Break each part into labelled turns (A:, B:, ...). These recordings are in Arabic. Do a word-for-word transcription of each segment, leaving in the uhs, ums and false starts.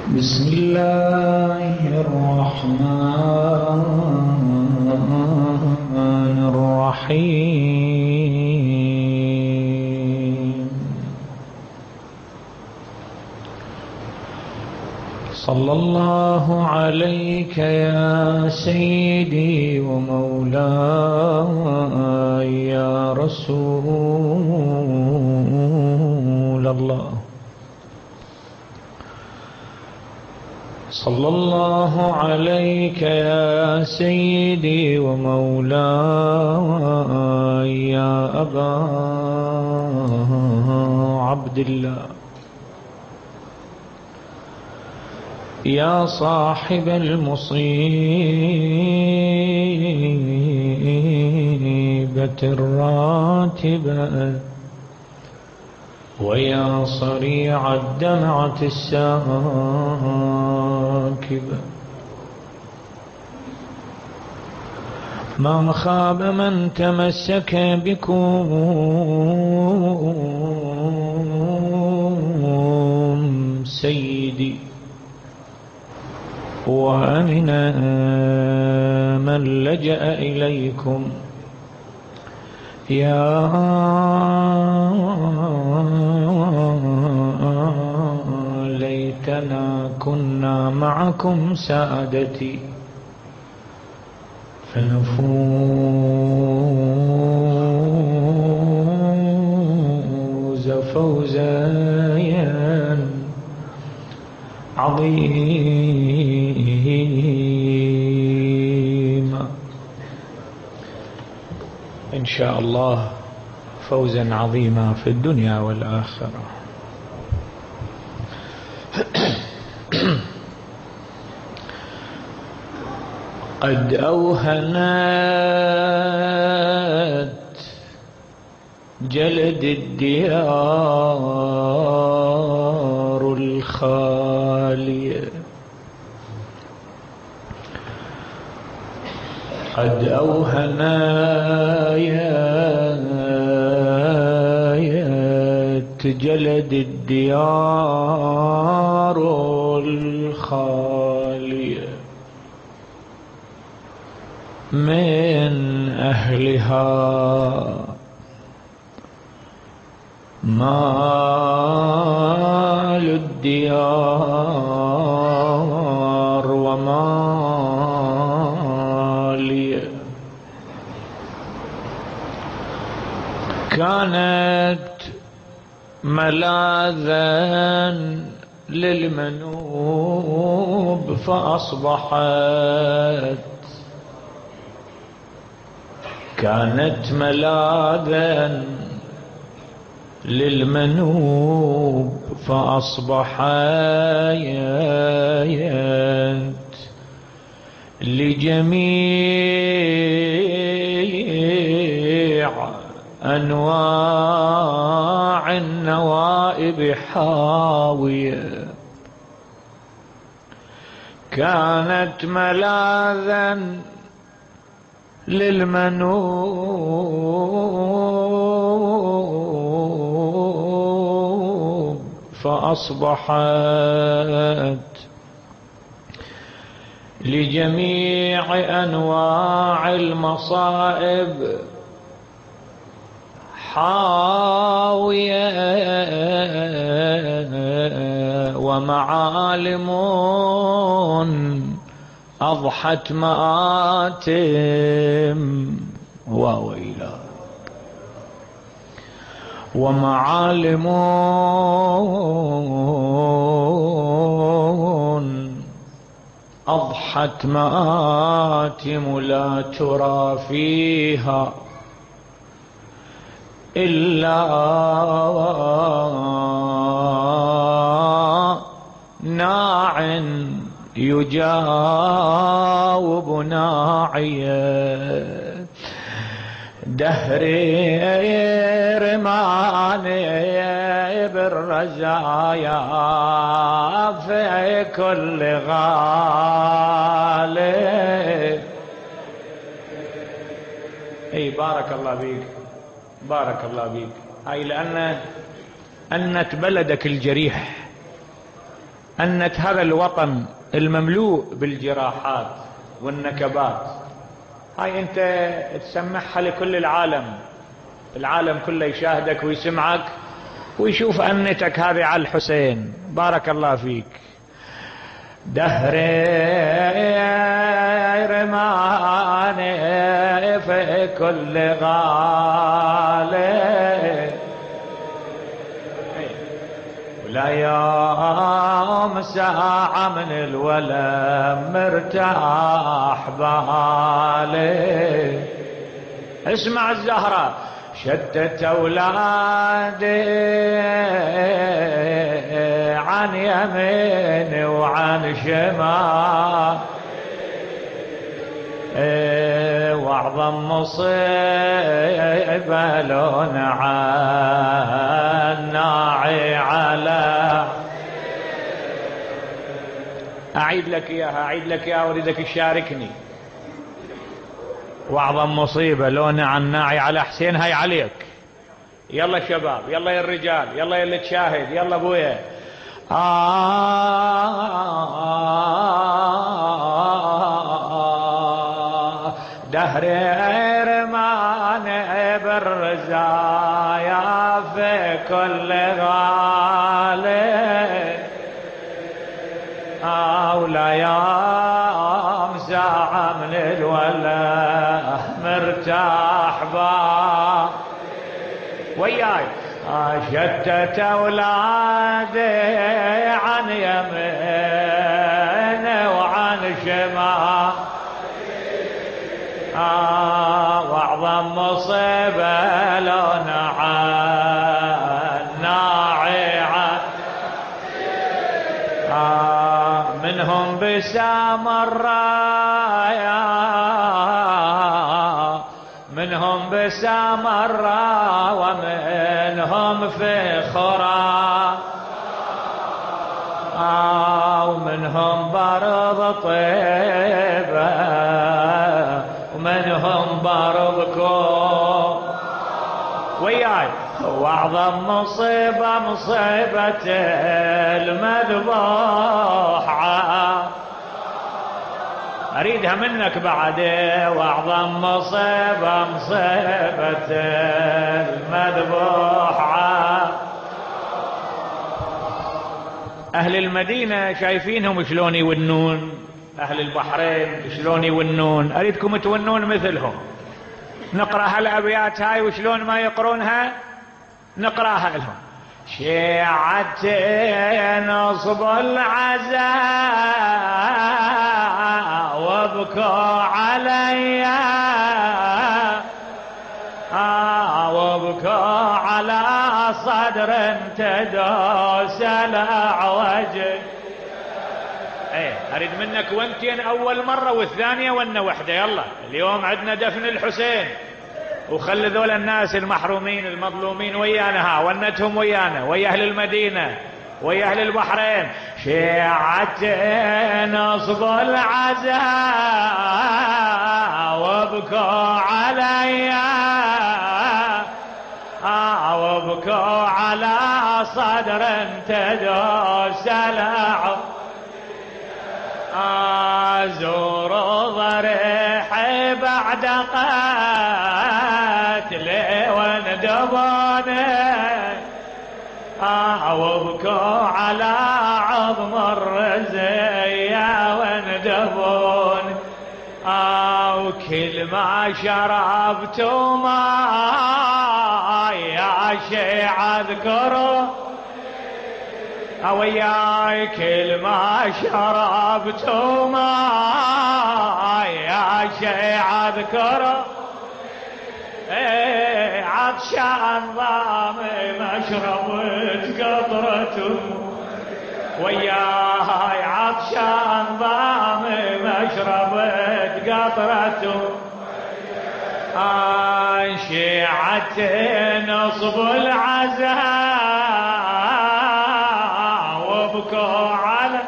A: بسم الله الرحمن الرحيم. صلى الله عليك يا سيدي ومولاي يا رسول الله. صلى الله عليك يا سيدي ومولاي يا أبا عبد الله، يا صاحب المصيبة الراتبة، ويا صريع الدمعة الساكبة. ما خاب من تمسك بكم سيدي، وأمن من لجأ إليكم، يا ليتنا كنا معكم سادتي فنفوز فوزا عظيما إن شاء الله، فوزا عظيما في الدنيا والآخرة. قد أوهنت جلد الديار الخالية، قد أوهنت جلد الديار الخالية، من أهلها مال الديار ومالي. كانت ملاذا للمنوب فأصبحت، كانت ملاذا للمنوب فأصبحت لجميع أنواع النوائب حاوية. كانت ملاذا للمنوب فأصبحت لجميع أنواع المصائب حاوية، ومعالم أضحت مآتم وويلا، ومعالم أضحت مآتم لا ترى فيها إلا ناع يجاوب ناعية. دهري رماني بالرزايا في كل غالي. اي بارك الله بيك، بارك الله بيك. هاي لأن أنت بلدك الجريح، أن هذا الوطن المملوء بالجراحات والنكبات هاي أنت تسمعها لكل العالم، العالم كله يشاهدك ويسمعك ويشوف أنتك هذه على الحسين. بارك الله فيك. دهري رماني في كل غالي ولا يوم ساعة من الولم مرتاح بالي. اسمع الزهرة شتت أولادي عن يمين وعن شمال واعظم مصيبة لون ناعي على. أعيد لك إياها أعيد لك إياها أريدك تشاركني. واعظم مصيبة لون عن ناعي على حسين. هاي عليك. يلا شباب يلا يا الرجال يلا يا اللي تشاهد يلا ابويا. آه دهري رماني بالرزايا في كل غالي آه ولا يوم ساعة من الولا مرتاح با وياي. شتت أولادي عن يمين وعن شمال آه واعظم مصيبة لون ناعي آه منهم بسام الرايا منهم بسام الرا ومنهم في خرا آه ومنهم برض طيبة ومنهم برض كو وياي. واعظم مصيبة مصيبة المذبوح أريدها منك بعد. واعظم مصيبة مصيبة المذبوح. أهل المدينة شايفينهم شلون يونون، أهل البحرين شلون يونون، أريدكم تونون مثلهم. نقرأ هالأبيات هاي وشلون ما يقرونها نقرأها لهم. شيعتي نصب العزاء وابكوا علي آه وابكوا على صدر تدوس الأعوج. ايه اريد منك وانتين اول مرة والثانية وانا وحدة. يلا اليوم عندنا دفن الحسين وخلي ذول الناس المحرومين المظلومين ويانا ها ونتهم ويانا ويا اهل المدينة ويا اهل البحرين. شيعتي نصب العزاء وابكوا علي آه وابكوا على صدر تدوس الأعوج. أزور ضريحي بعد قتلي وندبوني وابكوا على عظم الرزية وندبوني وكل ما شربت ماء يا شيع اذكره وياي. كل ما شربت ماء يا شيع اذكره ايه عطشان ضامي مشربت قطرة وياي عطشان ضامي مشربت قطرة. آه شيعتي نصب العزاء وابكوا على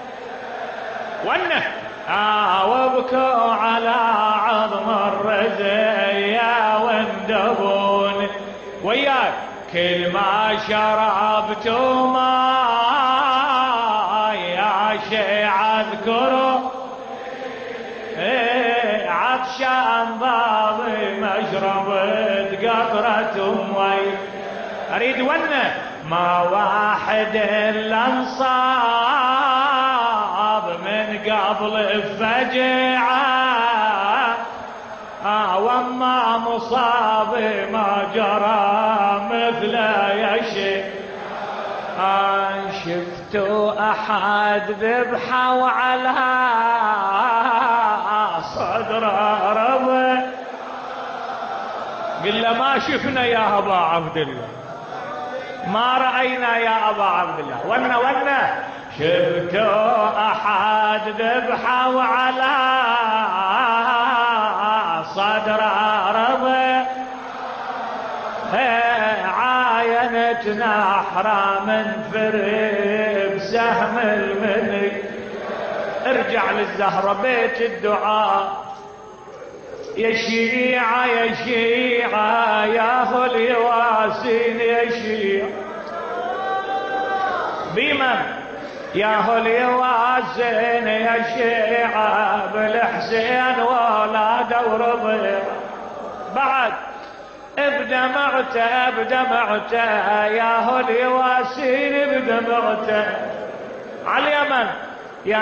A: ونه آه وابكوا على عظم الرزية واندبون وياك. كل ما شربت ماء عطشان ضامي مشربة قطرة مي. أريد ونه ما واحد إلا انصاب من قبل الفجعة، آه وما مصاب ما جرى مثل يشي. آه شفتوا أحد ذبحوا على صدر ربه؟ قل له ما شفنا يا أبا عبد الله، ما رأينا يا أبا عبد الله. ونا ونا شفتوا أحد ذبحوا على صدر ربه؟ عاينت نحرة من فريب سهم المني. ارجع للزهرة بيت الدعاء. يا شيعة يا شيعة يا هو اليواسين يا شيعة بمن يا هو اليواسين يا شيعة بالحسين وولاد وربيع. بعد بدمعته بدمعته يا هو اليواسين بدمعته على اليمن يا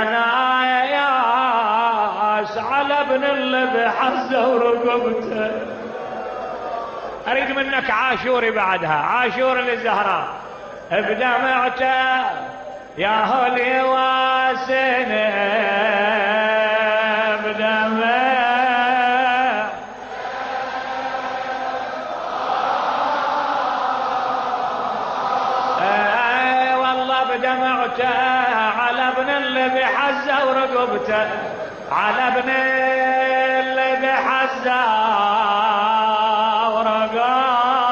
A: ناس على ابن اللي بحزه ورقبته. اريد منك عاشوري بعدها، عاشور للزهراء. بدمعته يا هو اليواسين بدمع اي والله بدمعته على ابن اللي بحزه ورقبته، على ابن اللي بحزه ورقبته.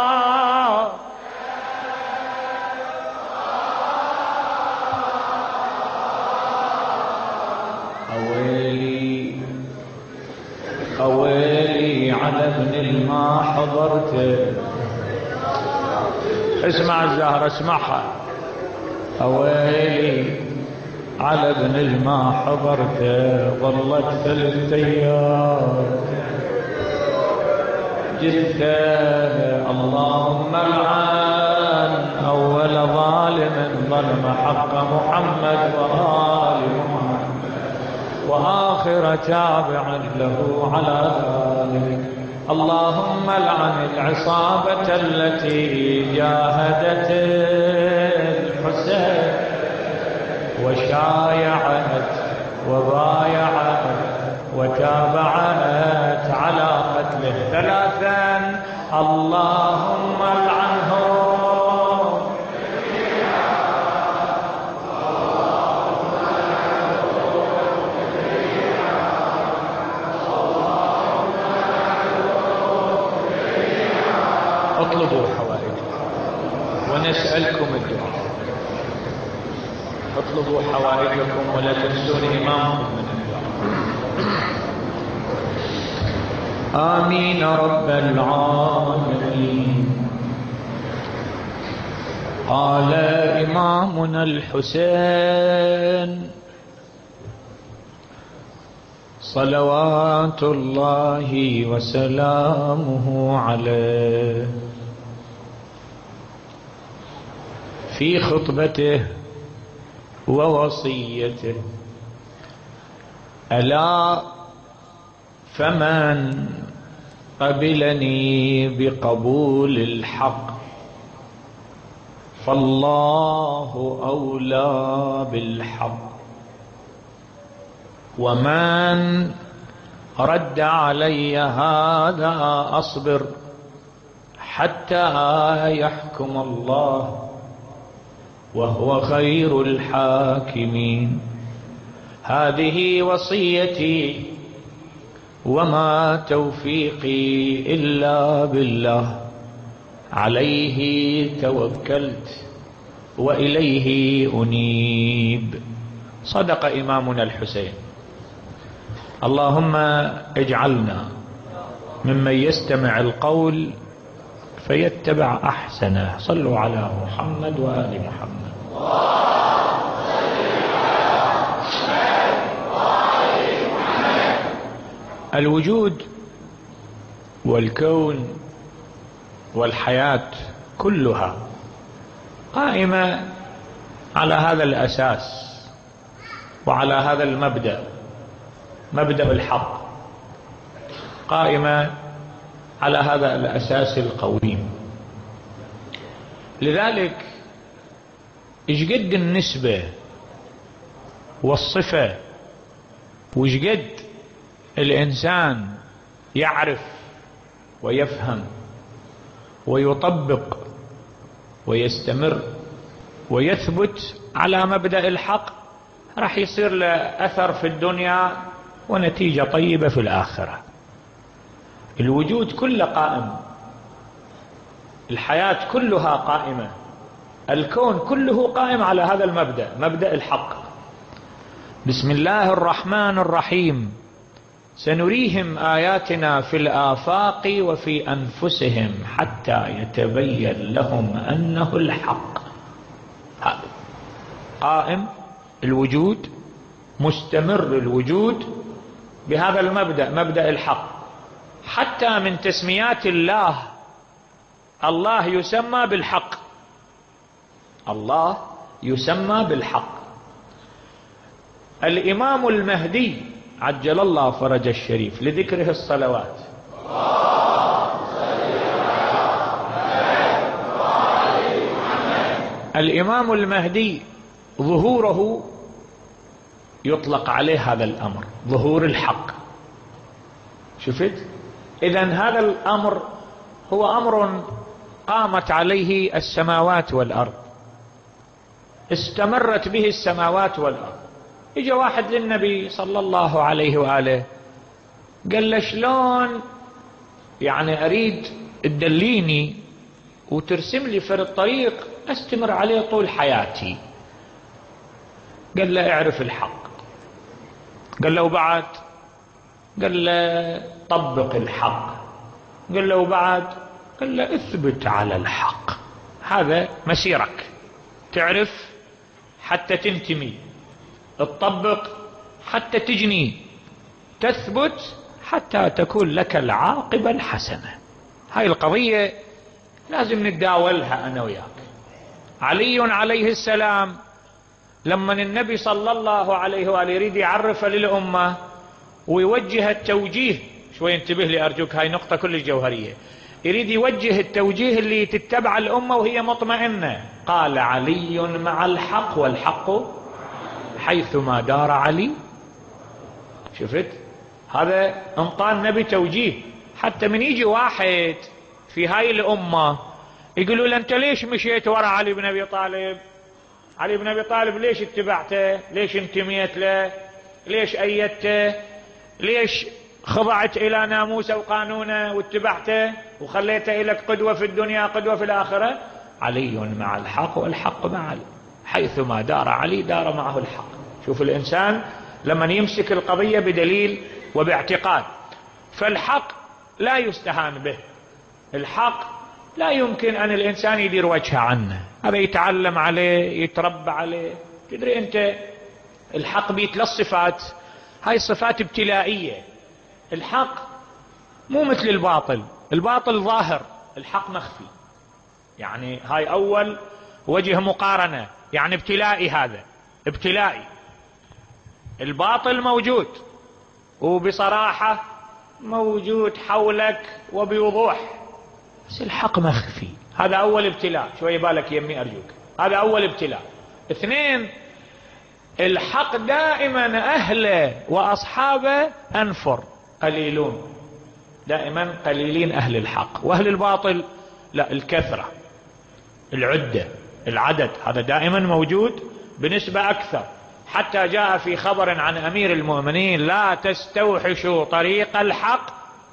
A: اويلي اويلي على ابن الما حضرته. اسمع الزهرة اسمعها. اويلي على ابن الما حضرته ظلت ثلاث ايام جثه. اللهم لعن اول ظالم ظلم حق محمد وآل محمد واخر تابع له على ذلك. اللهم لعن العصابة التي جاهدت الحسين وشايعت وبايعت وتابعت على قتله. ثلاثا اللهم لعنهم. اطلبوا حوائجكم ونسألكم الدعاء. اطلبوا حوائجكم ولا تنسون إمامكم من الدعاء. آمين رب العالمين. قال إمامنا الحسين صلوات الله وسلامه عليه في خطبته ووصيته: ألا فمن قبلني بقبول الحق فالله أولى بالحق، ومن رد علي هذا أصبر حتى يحكم الله وهو خير الحاكمين. هذه وصيتي وما توفيقي إلا بالله، عليه توكلت وإليه أنيب. صدق إمامنا الحسين. اللهم اجعلنا ممن يستمع القول فيتبع أحسنه. صلوا على محمد وآل محمد. الوجود والكون والحياة كلها قائمة على هذا الأساس وعلى هذا المبدأ، مبدأ الحق، قائمة على هذا الأساس القويم. لذلك ايش قد النسبة والصفة وايش قد الإنسان يعرف ويفهم ويطبق ويستمر ويثبت على مبدأ الحق، راح يصير له أثر في الدنيا ونتيجة طيبة في الآخرة. الوجود كله قائم، الحياة كلها قائمة، الكون كله قائم على هذا المبدأ، مبدأ الحق. بسم الله الرحمن الرحيم. سنريهم آياتنا في الآفاق وفي أنفسهم حتى يتبين لهم أنه الحق. هذا قائم الوجود، مستمر الوجود بهذا المبدأ، مبدأ الحق. حتى من تسميات الله، الله يسمى بالحق، الله يسمى بالحق. الإمام المهدي عجل الله فرج الشريف لذكره الصلوات، الإمام المهدي ظهوره يطلق عليه هذا الأمر، ظهور الحق. شفت؟ إذن هذا الأمر هو أمر قامت عليه السماوات والأرض، استمرت به السماوات والأرض. اجى واحد للنبي صلى الله عليه وآله قال له شلون يعني أريد تدليني وترسم لي في الطريق استمر عليه طول حياتي. قال له اعرف الحق. قال له وبعد؟ قال له طبق الحق. قال له وبعد؟ قال له اثبت على الحق. هذا مسيرك، تعرف حتى تنتمي، تطبق حتى تجني، تثبت حتى تكون لك العاقبة الحسنة. هاي القضية لازم نتداولها أنا وياك. علي عليه السلام لما النبي صلى الله عليه وآله يريد يعرف للأمة ويوجه التوجيه، شوي انتبه لي أرجوك، هاي نقطة كل جوهرية، يريد يوجه التوجيه اللي تتبع الأمة وهي مطمئنة. قال علي مع الحق والحق حيثما دار علي. شفت؟ هذا انطى النبي توجيه. حتى من يجي واحد في هاي الأمة يقولوا له أنت ليش مشيت ورا علي بن أبي طالب؟ علي بن أبي طالب ليش اتبعته؟ ليش انتميت له؟ ليش أيدته؟ ليش خضعت إلى ناموسه وقانونه واتبعته وخليته لك قدوة في الدنيا قدوة في الآخرة؟ علي مع الحق والحق مع علي، حيثما دار علي دار معه الحق. شوف الإنسان لما يمسك القضية بدليل وباعتقاد. فالحق لا يستهان به، الحق لا يمكن أن الإنسان يدير وجهه عنه، هذا يتعلم عليه يتربى عليه. تدري أنت الحق بيت للصفات، هاي صفات ابتلائية. الحق مو مثل الباطل، الباطل ظاهر، الحق مخفي. يعني هاي أول وجه مقارنة، يعني ابتلائي، هذا ابتلائي. الباطل موجود وبصراحة موجود حولك وبوضوح، بس الحق مخفي. هذا أول ابتلاء، شوي بالك يمي أرجوك، هذا أول ابتلاء. اثنين، الحق دائما أهله وأصحابه أنفر قليلون، دائما قليلين أهل الحق. وأهل الباطل لا، الكثرة، العدة، العدد، هذا دائما موجود بنسبة أكثر. حتى جاء في خبر عن أمير المؤمنين لا تستوحشوا طريق الحق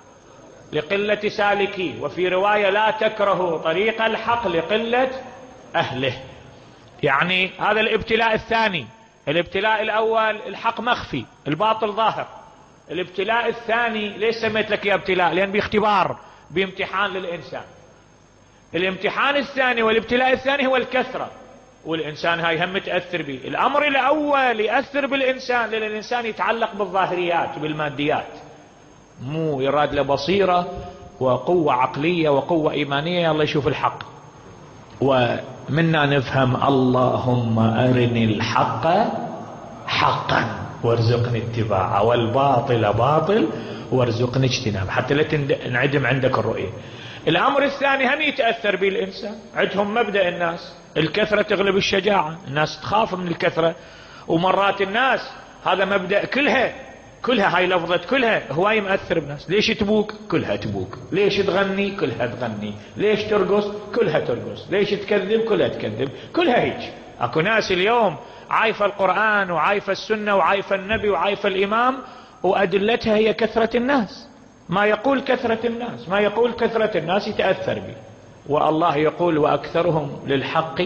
A: لقلة سالكيه، وفي رواية لا تكرهوا طريق الحق لقلة أهله. يعني هذا الابتلاء الثاني. الابتلاء الأول الحق مخفي، الباطل ظاهر. الابتلاء الثاني ليش سميت لك يا ابتلاء؟ لأن باختبار، بامتحان للإنسان. الامتحان الثاني والابتلاء الثاني هو الكثرة، والإنسان هاي هم تأثر به. الأمر الأول يأثر بالإنسان، لأن الإنسان يتعلق بالظاهريات بالماديات. مو يراد له بصيرة وقوة عقلية وقوة إيمانية، الله يشوف الحق. ومنا نفهم اللهم أرني الحق حقا وارزقني اتباعه والباطل باطل وارزقني اجتنابه، حتى لا تنعدم عندك الرؤية. الأمر الثاني هم يتأثر به الإنسان، عندهم مبدأ الناس الكثرة تغلب الشجاعة، الناس تخاف من الكثرة. ومرات الناس هذا مبدأ كلها كلها هاي لفظة كلها هواي مأثر بالناس. ليش تبوك؟ كلها تبوك. ليش تغني؟ كلها تغني. ليش ترقص؟ كلها ترقص. ليش تكذب؟ كلها تكذب. كلها هيك. اكو ناس اليوم عايفة القرآن وعايفة السنة وعايفة النبي وعايفة الإمام، وأدلتها هي كثرة الناس. ما يقول كثرة الناس ما يقول كثرة الناس يتأثر به. والله يقول وأكثرهم للحق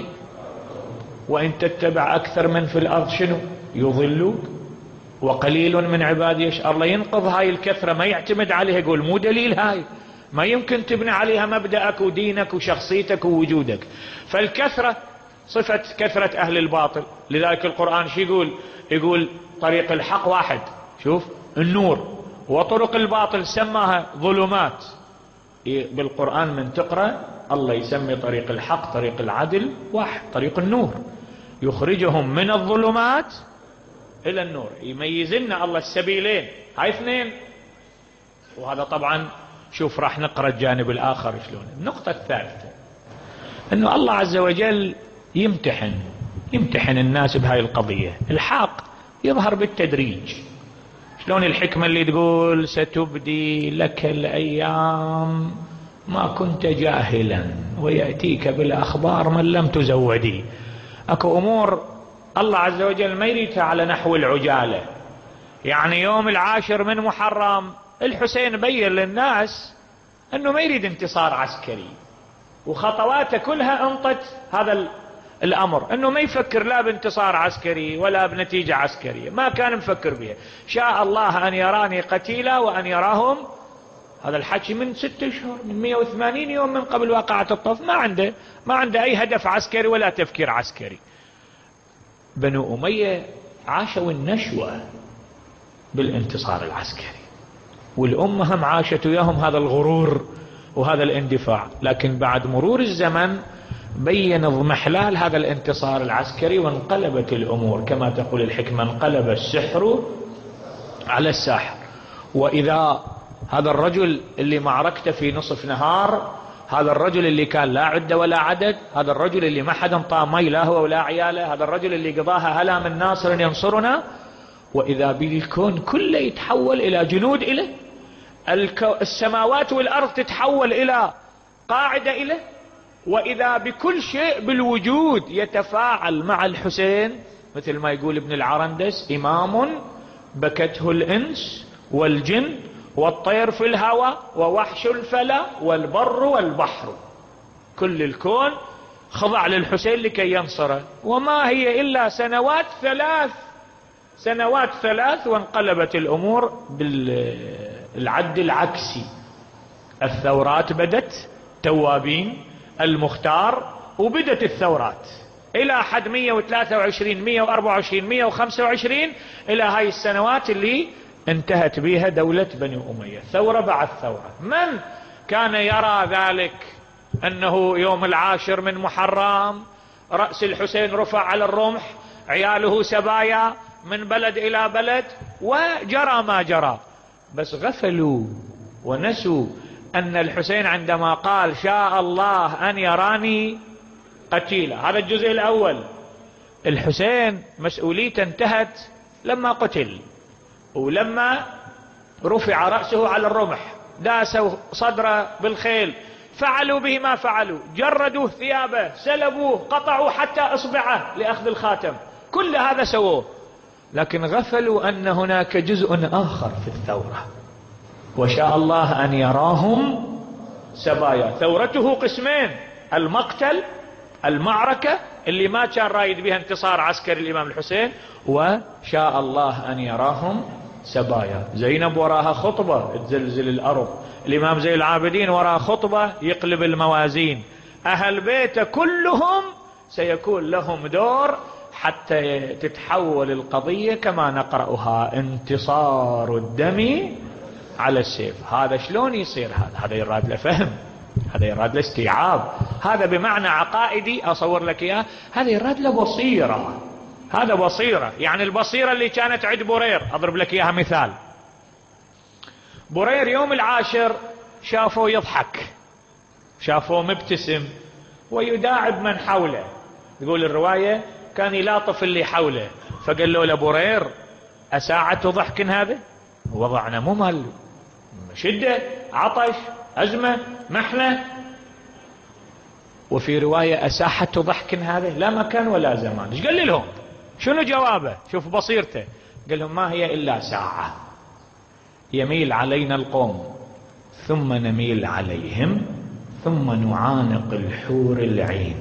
A: وإن تتبع أكثر من في الأرض شنو يضلوك وقليل من عبادي يشكرون. الله ينقض هاي الكثرة، ما يعتمد عليها، يقول مو دليل، هاي ما يمكن تبني عليها مبدأك ودينك وشخصيتك ووجودك. فالكثرة صفة كثرة أهل الباطل. لذلك القرآن شو يقول؟ يقول طريق الحق واحد، شوف النور، وطرق الباطل سماها ظلمات. بالقرآن من تقرأ الله يسمي طريق الحق طريق العدل واحد، طريق النور، يخرجهم من الظلمات إلى النور. يميز لنا الله السبيلين، هاي اثنين. وهذا طبعا شوف راح نقرأ الجانب الآخر شلون. النقطة الثالثة أنه الله عز وجل يمتحن يمتحن الناس بهاي القضية. الحق يظهر بالتدريج. شلون الحكمة اللي تقول ستبدي لك الأيام ما كنت جاهلا ويأتيك بالأخبار من لم تزودي. أكو أمور الله عز وجل ما يريدها على نحو العجالة. يعني يوم العاشر من محرم الحسين بين للناس أنه ما يريد انتصار عسكري، وخطواته كلها انطت هذا الأمر، أنه ما يفكر لا بانتصار عسكري ولا بنتيجة عسكرية، ما كان مفكر بها. شاء الله أن يراني قتيلا وأن يراهم. هذا الحكي من ستة شهور، من مئة وثمانين يوم من قبل واقعة الطف. ما عنده ما عنده أي هدف عسكري ولا تفكير عسكري. بنو أمية عاشوا النشوة بالانتصار العسكري، والأمة هم عاشت وياهم هذا الغرور وهذا الاندفاع. لكن بعد مرور الزمن بين اضمحلال هذا الانتصار العسكري وانقلبت الأمور، كما تقول الحكمة انقلب السحر على الساحر. وإذا هذا الرجل اللي معركته في نصف نهار، هذا الرجل اللي كان لا عدة ولا عدد، هذا الرجل اللي ما حدا انطاه مي لا هو ولا عياله، هذا الرجل اللي قضاها هلا من ناصر ينصرنا، وإذا بالكون كله يتحول إلى جنود إله، السماوات والأرض تتحول إلى قاعدة إله، وإذا بكل شيء بالوجود يتفاعل مع الحسين. مثل ما يقول ابن العرندس إمام بكته الإنس والجن والطير في الهواء ووحش الفلا والبر والبحر. كل الكون خضع للحسين لكي ينصره، وما هي إلا سنوات ثلاث سنوات ثلاث وانقلبت الأمور بالعد العكسي. الثورات بدت، توابين المختار، وبدت الثورات إلى حد مئة وثلاثة وعشرين مئة وأربعة وعشرين مئة وخمسة وعشرين إلى هاي السنوات اللي انتهت بها دولة بني أمية، ثورة بعد ثورة. من كان يرى ذلك؟ أنه يوم العاشر من محرم رأس الحسين رفع على الرمح، عياله سبايا من بلد إلى بلد، وجرى ما جرى. بس غفلوا ونسوا أن الحسين عندما قال شاء الله أن يراني قتيلا، هذا الجزء الأول. الحسين مسؤوليته انتهت لما قتل، ولما رفع رأسه على الرمح، داسوا صدره بالخيل، فعلوا به ما فعلوا، جردوا ثيابه، سلبوه، قطعوا حتى إصبعه لأخذ الخاتم، كل هذا سووه. لكن غفلوا أن هناك جزء آخر في الثورة، وشاء الله أن يراهم سبايا. ثورته قسمين: المقتل، المعركة اللي ما كان رايد بها انتصار عسكري الإمام الحسين، وشاء الله أن يراهم سبايا. زينب وراها خطبة تزلزل الأرض، الإمام زين العابدين وراها خطبة يقلب الموازين، أهل بيته كلهم سيكون لهم دور حتى تتحول القضية كما نقرأها: انتصار الدم على السيف. هذا شلون يصير؟ هذا هذا يراد له فهم، هذا يراد له استيعاب، هذا بمعنى عقائدي أصور لك إياه، هذا يراد له بصيرة. هذا بصيرة، يعني البصيرة اللي كانت عند برير. أضرب لك إياها مثال. برير يوم العاشر شافوه يضحك، شافوه مبتسم ويداعب من حوله. يقول الرواية كان يلاطف اللي حوله، فقال له لبرير أساعة ضحك هذا؟ وضعنا مو مال شدة، عطش، أزمة، محنة. وفي رواية أساحة ضحك هذا؟ لا مكان ولا زمان. ايش قال لهم؟ شنو جوابه؟ شوف بصيرته. قال لهم ما هي إلا ساعة يميل علينا القوم ثم نميل عليهم ثم نعانق الحور العين.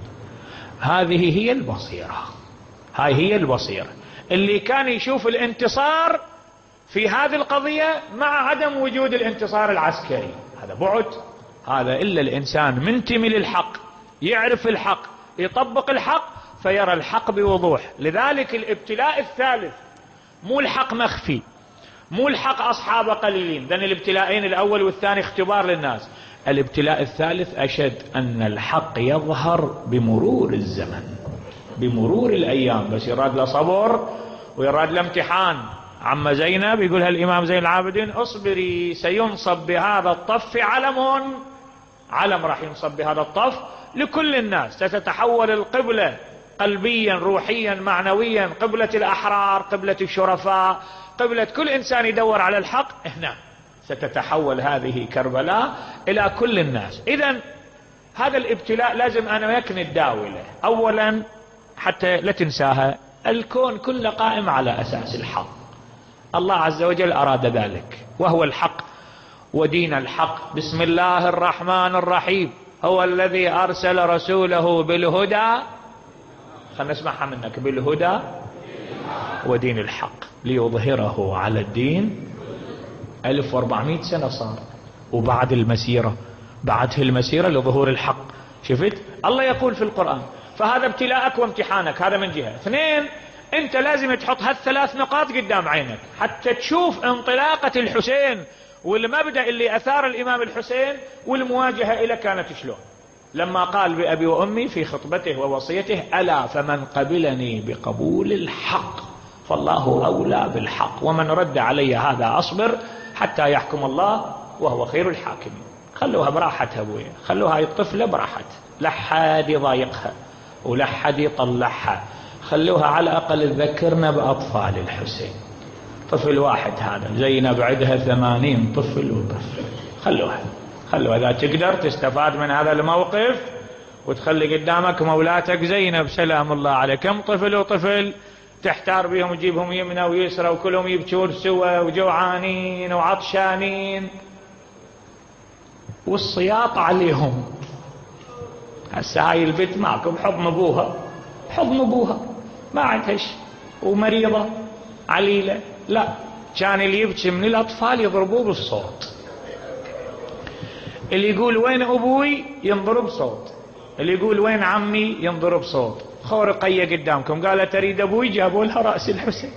A: هذه هي البصيرة، هاي هي البصيرة. اللي كان يشوف الانتصار في هذه القضية مع عدم وجود الانتصار العسكري، هذا بعد. هذا إلا الإنسان منتمي للحق، يعرف الحق، يطبق الحق، فيرى الحق بوضوح. لذلك الابتلاء الثالث مو الحق مخفي، مو الحق أصحاب قليلين، لأن الابتلاءين الأول والثاني اختبار للناس. الابتلاء الثالث أشد، أن الحق يظهر بمرور الزمن، بمرور الأيام. بس يراد له صبر ويراد له امتحان. عم زينب يقولها الإمام زين العابدين اصبري سينصب بهذا الطف علم، علم راح ينصب بهذا الطف لكل الناس. ستتحول القبلة قلبيا روحيا معنويا، قبلة الأحرار، قبلة الشرفاء، قبلة كل إنسان يدور على الحق. هنا ستتحول هذه كربلاء إلى كل الناس. إذن هذا الابتلاء لازم أنا وياك نداوله. أولا حتى لا تنساها، الكون كله قائم على أساس الحق. الله عز وجل أراد ذلك، وهو الحق ودين الحق. بسم الله الرحمن الرحيم. هو الذي أرسل رسوله بالهدى، خلنا نسمعها منك، بالهدى ودين الحق ليظهره على الدين. ألف وأربعمائة سنة صار، وبعد المسيرة، بعد المسيرة لظهور الحق. شفت الله يقول في القرآن. فهذا ابتلاءك وامتحانك، هذا من جهة. اثنين، انت لازم تحط هالثلاث نقاط قدام عينك حتى تشوف انطلاقة الحسين والمبدأ اللي أثار الإمام الحسين والمواجهة إلى كانت شلون. لما قال بأبي وأمي في خطبته ووصيته: ألا فمن قبلني بقبول الحق فالله أولى بالحق، ومن رد علي هذا أصبر حتى يحكم الله وهو خير الحاكمين. خلوها براحتها ابويا، خلوها الطفلة براحتها، لا حد يضايقها ولا حد يطلعها. خلوها على الأقل تذكرنا بأطفال الحسين. طفل واحد هذا، زينب عندها ثمانين طفل وطفل. خلوها خلوها إذا تقدر تستفاد من هذا الموقف وتخلي قدامك مولاتك زينب سلام الله عليه. كم طفل وطفل تحتار بهم وتجيبهم يمنى ويسرى وكلهم يبكون سوا وجوعانين وعطشانين والصياط عليهم. هسه هاي البنت معكم بحضن ابوها، بحضن ابوها ما عندها شيء ومريضة عليلة. لا، كان اللي يبكي من الأطفال يضربوه بالصوت. اللي يقول وين أبوي ينضرب صوت، اللي يقول وين عمي ينضرب صوت. خورقية قدامكم قالت تريد أبوي، جابوا لها رأس الحسين.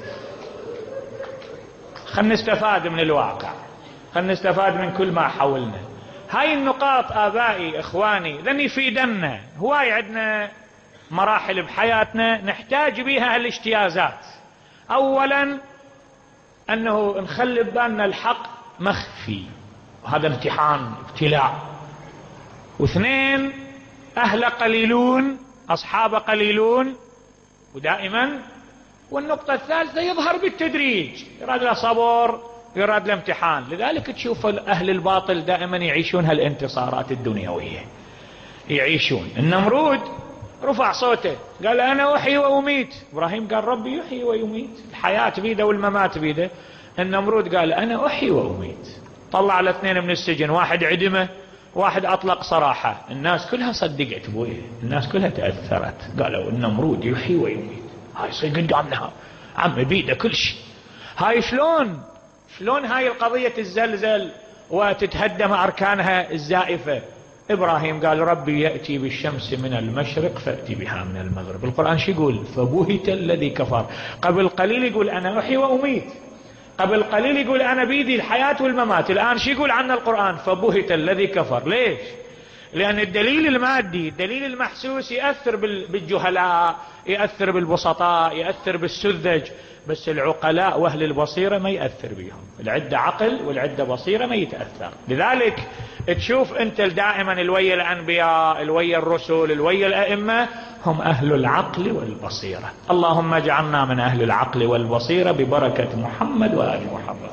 A: خلنا نستفاد من الواقع، خلنا نستفاد من كل ما حولنا. هاي النقاط آبائي إخواني لن يفيدنا. هواي عندنا مراحل بحياتنا نحتاج بها الاجتيازات. أولا أنه نخلي بالنا الحق مخفي، وهذا امتحان ابتلاء. واثنين، أهل قليلون أصحاب قليلون ودائما. والنقطة الثالثة يظهر بالتدريج، يراد له صبر، يراد له امتحان. لذلك تشوف أهل الباطل دائما يعيشون هالانتصارات الدنيوية، يعيشون. النمرود رفع صوته قال أنا أحيي وأميت. إبراهيم قال ربي يحيي ويميت، الحياة بيده والممات بيده. النمرود قال أنا أحيي وأميت. طلع الاثنين من السجن، واحد عدمه واحد أطلق صراحة. الناس كلها صدقت بويه، الناس كلها تأثرت، قالوا النمرود يحيي ويميت. هاي يصير قدامنا عم بيده كل شيء. هاي شلون شلون هاي القضية تزلزل وتتهدم أركانها الزائفة. إبراهيم قال ربي يأتي بالشمس من المشرق فأتي بها من المغرب. القرآن شو يقول؟ فبهت الذي كفر. قبل قليل يقول أنا أحيي وأميت. قبل قليل يقول أنا بيدي الحياة والممات، الآن شو يقول عنه القرآن؟ فبهت الذي كفر. ليش؟ لأن الدليل المادي، الدليل المحسوس يأثر بالجهلاء، يأثر بالبسطاء، يأثر بالسذج، بس العقلاء وأهل البصيرة ما يأثر بهم. العدة عقل والعدة بصيرة ما يتأثر. لذلك تشوف أنت دائما الوية الأنبياء، الوية الرسل، الوية الأئمة، هم أهل العقل والبصيرة. اللهم اجعلنا من أهل العقل والبصيرة ببركة محمد وآل محمد.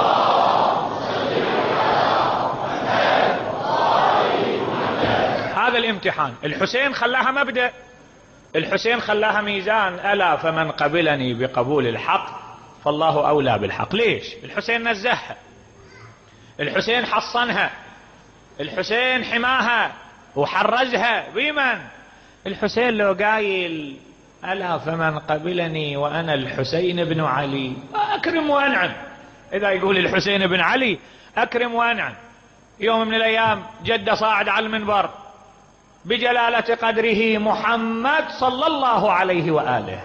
A: هذا الامتحان. الحسين خلاها مبدأ، الحسين خلاها ميزان. ألا فمن قبلني بقبول الحق فالله أولى بالحق. ليش؟ الحسين نزهها، الحسين حصنها، الحسين حماها وحرزها. بمن؟ الحسين لو قايل ألا فمن قبلني وأنا الحسين بن علي أكرم وأنعم. إذا يقول الحسين بن علي أكرم وأنعم. يوم من الأيام جد صاعد على المنبر بجلالة قدره محمد صلى الله عليه وآله،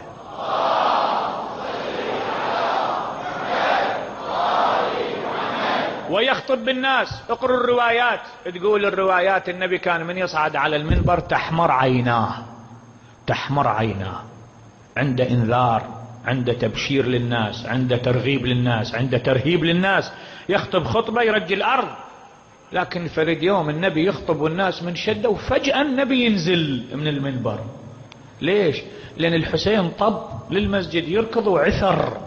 A: ويخطب بالناس. اقروا الروايات، تقول الروايات النبي كان من يصعد على المنبر تحمر عيناه، تحمر عيناه، عنده انذار، عنده تبشير للناس، عنده ترغيب للناس، عنده ترهيب للناس. يخطب خطبة يرجي الأرض. لكن فرد يوم النبي يخطب والناس من شدة وفجأة النبي ينزل من المنبر. ليش؟ لأن الحسين طب للمسجد يركض وعثر.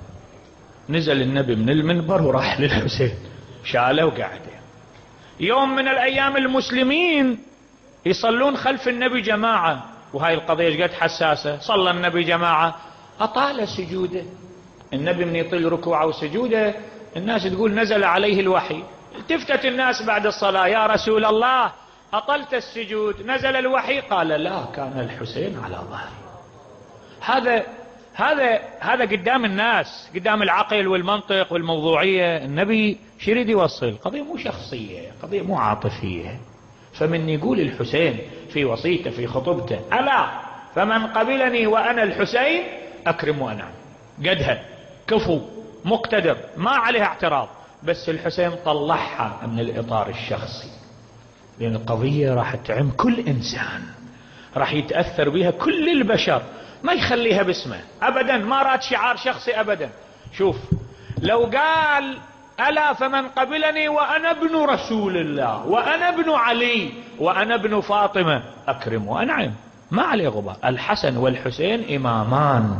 A: نزل النبي من المنبر وراح للحسين شاله وقعده. يوم من الأيام المسلمين يصلون خلف النبي جماعة، وهاي القضية قد حساسة. صلى النبي جماعة أطال سجوده. النبي من يطيل ركوعه وسجوده الناس تقول نزل عليه الوحي. التفتت الناس بعد الصلاة يا رسول الله أطلت السجود، نزل الوحي؟ قال لا، كان الحسين على ظهري. هذا هذا هذا قدام الناس، قدام العقل والمنطق والموضوعية. النبي شو يريد يوصل؟ قضية مو شخصية، قضية مو عاطفية. فمن يقول الحسين في وصيته في خطبته ألا فمن قبلني وأنا الحسين أكرم وأنعم، قدها كفو مقتدر ما عليها اعتراض. بس الحسين طلعها من الإطار الشخصي، لأن القضية راح تعم كل إنسان، راح يتأثر بها كل البشر، ما يخليها باسمه أبدا، ما راد شعار شخصي أبدا. شوف لو قال ألا فمن قبلني وأنا ابن رسول الله وأنا ابن علي وأنا ابن فاطمة أكرم وأنعم، ما عليه غبار. الحسن والحسين إمامان،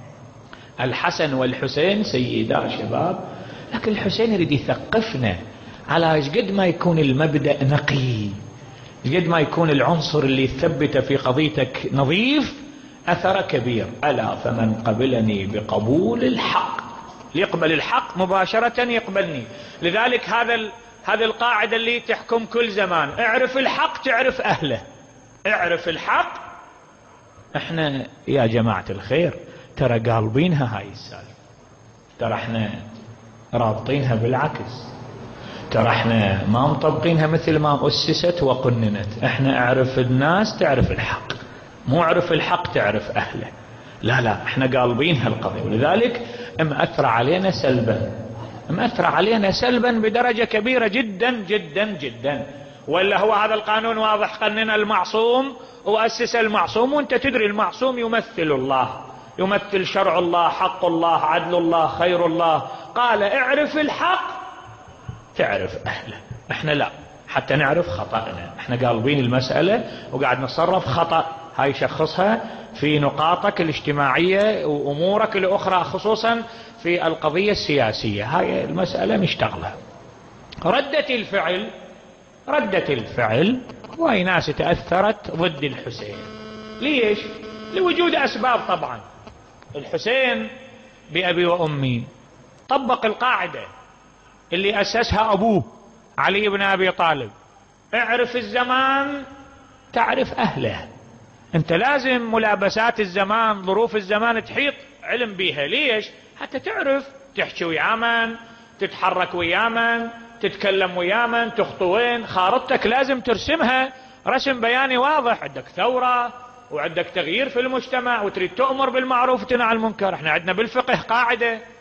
A: الحسن والحسين سيدا شباب. لكن الحسين يريد يثقفنا على ايش قد ما يكون المبدأ نقي، قد ما يكون العنصر اللي يثبته في قضيتك نظيف، أثر كبير. ألا فمن قبلني بقبول الحق، يقبل الحق مباشرة يقبلني. لذلك هذا ال... هذه القاعدة اللي تحكم كل زمان. اعرف الحق تعرف أهله، اعرف الحق. احنا يا جماعة الخير ترى قالبينها هاي السالفة، ترى احنا رابطينها بالعكس، ترى احنا ما مطبقينها مثل ما أسست وقننت. احنا اعرف الناس تعرف الحق، مو اعرف الحق تعرف أهله. لا لا، احنا قالبينها القضية، ولذلك مأثرة علينا سلبا، مأثرة علينا سلبا بدرجة كبيرة جدا جدا جدا. ولا هو هذا القانون واضح، قنن المعصوم وأسس المعصوم، وانت تدري المعصوم يمثل الله، يمثل شرع الله، حق الله، عدل الله، خير الله. قال اعرف الحق تعرف أهله. احنا لا، حتى نعرف خطأنا. احنا قالبين المسألة وقاعد نتصرف خطأ. هاي شخصها في نقاطك الاجتماعية وأمورك الأخرى، خصوصا في القضية السياسية. هاي المسألة مشتغلة. ردة الفعل، ردة الفعل وهي ناس تأثرت ضد الحسين. ليش؟ لوجود أسباب طبعا. الحسين بأبي وأمي طبق القاعدة اللي أسسها أبوه علي بن أبي طالب. اعرف الزمان تعرف أهله. أنت لازم ملابسات الزمان، ظروف الزمان تحيط علم بيها. ليش؟ حتى تعرف تحكي ويا من، تتحرك ويا من، تتكلم ويا من، تخطو وين. خارطتك لازم ترسمها رسم بياني واضح. عندك ثورة وعندك تغيير في المجتمع وتريد تؤمر بالمعروف وتنهى عن المنكر. احنا عندنا بالفقه قاعدة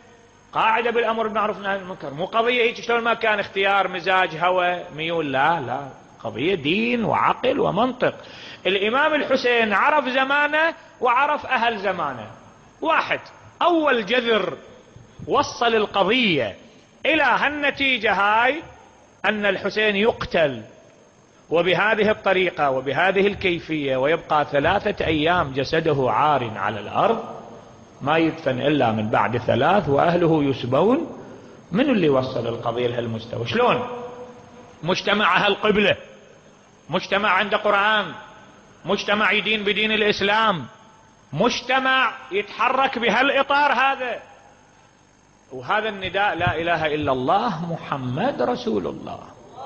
A: قاعدة بالأمر بالمعروف والنهي عن المنكر، مو قضية هيك شلون ما كان اختيار مزاج هوى ميول، لا لا، قضية دين وعقل ومنطق. الإمام الحسين عرف زمانه وعرف أهل زمانه. واحد، أول جذر وصل القضية إلى هالنتيجة هاي أن الحسين يقتل وبهذه الطريقة وبهذه الكيفية، ويبقى ثلاثة أيام جسده عار على الأرض، ما يدفن إلا من بعد ثلاث وأهله يسبون. من اللي وصل القضية لهالمستوى؟ شلون؟ مجتمع أهل قبلة، مجتمع عنده قرآن، مجتمع يدين بدين الإسلام، مجتمع يتحرك بهالإطار هذا، وهذا النداء لا إله إلا الله محمد رسول الله.